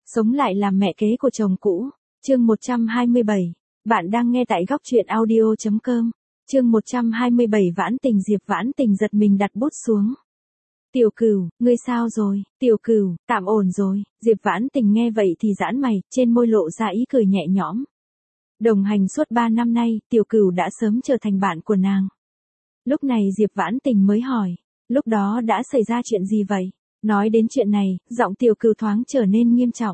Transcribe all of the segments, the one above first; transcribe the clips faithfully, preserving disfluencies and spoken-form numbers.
Sống lại làm mẹ kế của chồng cũ. Chương một trăm hai mươi bảy. Bạn đang nghe tại góc truyện audio chấm com. Chương một trăm hai mươi bảy Vãn Tình. Diệp Vãn Tình giật mình đặt bút xuống. Tiểu Cửu, ngươi sao rồi? Tiểu Cửu, tạm ổn rồi. Diệp Vãn Tình nghe vậy thì giãn mày, trên môi lộ ra ý cười nhẹ nhõm. Đồng hành suốt ba năm nay, Tiểu Cửu đã sớm trở thành bạn của nàng. Lúc này Diệp Vãn Tình mới hỏi, lúc đó đã xảy ra chuyện gì vậy? Nói đến chuyện này, giọng Tiểu Cửu thoáng trở nên nghiêm trọng.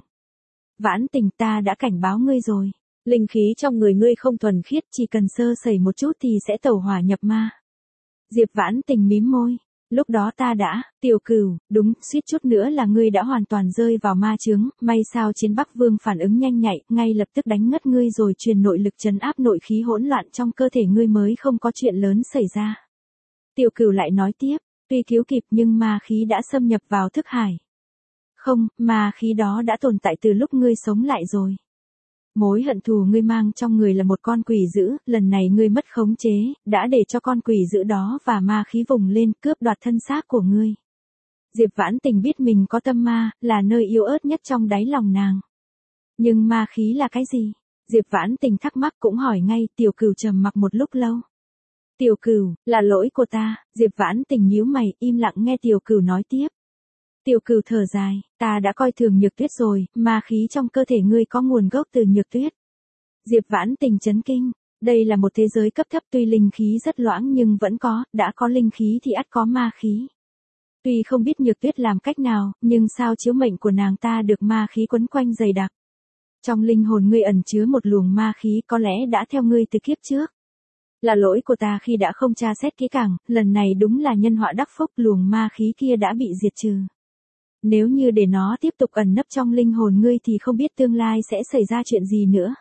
Vãn Tình, ta đã cảnh báo ngươi rồi. Linh khí trong người ngươi không thuần khiết, chỉ cần sơ sẩy một chút thì sẽ tẩu hỏa nhập ma. Diệp Vãn Tình mím môi. Lúc đó ta đã, Tiểu Cửu, đúng, suýt chút nữa là ngươi đã hoàn toàn rơi vào ma chướng, may sao Chiến Bắc Vương phản ứng nhanh nhạy, ngay lập tức đánh ngất ngươi rồi truyền nội lực trấn áp nội khí hỗn loạn trong cơ thể ngươi mới không có chuyện lớn xảy ra. Tiểu Cửu lại nói tiếp, tuy cứu kịp nhưng ma khí đã xâm nhập vào thức hải. Không, ma khí đó đã tồn tại từ lúc ngươi sống lại rồi. Mối hận thù ngươi mang trong người là một con quỷ dữ, lần này ngươi mất khống chế, đã để cho con quỷ dữ đó và ma khí vùng lên cướp đoạt thân xác của ngươi. Diệp Vãn Tình biết mình có tâm ma, là nơi yếu ớt nhất trong đáy lòng nàng. Nhưng ma khí là cái gì? Diệp Vãn Tình thắc mắc cũng hỏi ngay. Tiểu Cửu trầm mặc một lúc lâu. Tiểu Cửu, là lỗi của ta. Diệp Vãn Tình nhíu mày, im lặng nghe Tiểu Cửu nói tiếp. Tiểu Cửu thở dài, ta đã coi thường Nhược Tuyết rồi, ma khí trong cơ thể ngươi có nguồn gốc từ Nhược Tuyết. Diệp Vãn Tình chấn kinh, đây là một thế giới cấp thấp tuy linh khí rất loãng nhưng vẫn có, đã có linh khí thì ắt có ma khí. Tuy không biết Nhược Tuyết làm cách nào, nhưng sao chiếu mệnh của nàng ta được ma khí quấn quanh dày đặc. Trong linh hồn ngươi ẩn chứa một luồng ma khí có lẽ đã theo ngươi từ kiếp trước. Là lỗi của ta khi đã không tra xét kỹ càng, lần này đúng là nhân họa đắc phúc, luồng ma khí kia đã bị diệt trừ. Nếu như để nó tiếp tục ẩn nấp trong linh hồn ngươi thì không biết tương lai sẽ xảy ra chuyện gì nữa.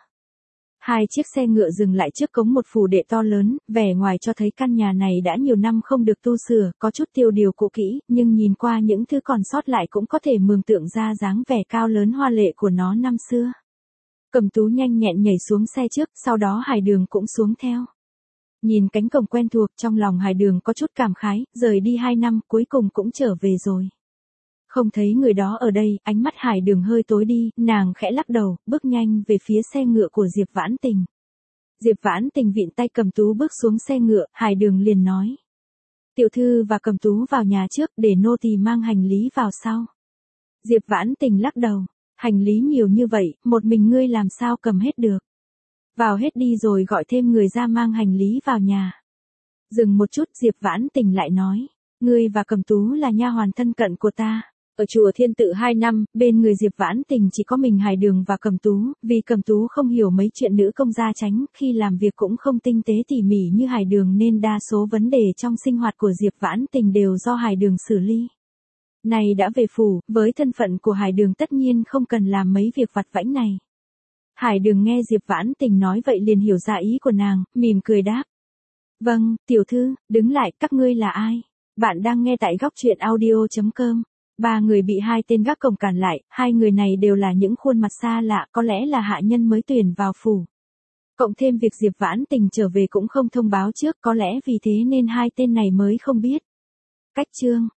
Hai chiếc xe ngựa dừng lại trước cống một phủ đệ to lớn, vẻ ngoài cho thấy căn nhà này đã nhiều năm không được tu sửa, có chút tiêu điều cũ kỹ, nhưng nhìn qua những thứ còn sót lại cũng có thể mường tượng ra dáng vẻ cao lớn hoa lệ của nó năm xưa. Cẩm Tú nhanh nhẹn nhảy xuống xe trước, sau đó Hải Đường cũng xuống theo. Nhìn cánh cổng quen thuộc, trong lòng Hải Đường có chút cảm khái, rời đi hai năm cuối cùng cũng trở về rồi. Không thấy người đó ở đây, ánh mắt Hải Đường hơi tối đi, nàng khẽ lắc đầu, bước nhanh về phía xe ngựa của Diệp Vãn Tình. Diệp Vãn Tình vịn tay Cẩm Tú bước xuống xe ngựa, Hải Đường liền nói. Tiểu thư và Cẩm Tú vào nhà trước, để nô tỳ mang hành lý vào sau. Diệp Vãn Tình lắc đầu, hành lý nhiều như vậy, một mình ngươi làm sao cầm hết được. Vào hết đi rồi gọi thêm người ra mang hành lý vào nhà. Dừng một chút, Diệp Vãn Tình lại nói, ngươi và Cẩm Tú là nha hoàn thân cận của ta. Ở chùa Thiên Tự hai năm, bên người Diệp Vãn Tình chỉ có mình Hải Đường và Cẩm Tú, vì Cẩm Tú không hiểu mấy chuyện nữ công gia chánh, khi làm việc cũng không tinh tế tỉ mỉ như Hải Đường nên đa số vấn đề trong sinh hoạt của Diệp Vãn Tình đều do Hải Đường xử lý. Này đã về phủ, với thân phận của Hải Đường tất nhiên không cần làm mấy việc vặt vãnh này. Hải Đường nghe Diệp Vãn Tình nói vậy liền hiểu ra ý của nàng, mỉm cười đáp. Vâng, tiểu thư, đứng lại, các ngươi là ai? Bạn đang nghe tại góc truyện audio chấm com. Ba người bị hai tên gác cổng cản lại, hai người này đều là những khuôn mặt xa lạ, có lẽ là hạ nhân mới tuyển vào phủ. Cộng thêm việc Diệp Vãn Tình trở về cũng không thông báo trước, có lẽ vì thế nên hai tên này mới không biết. Cách chương,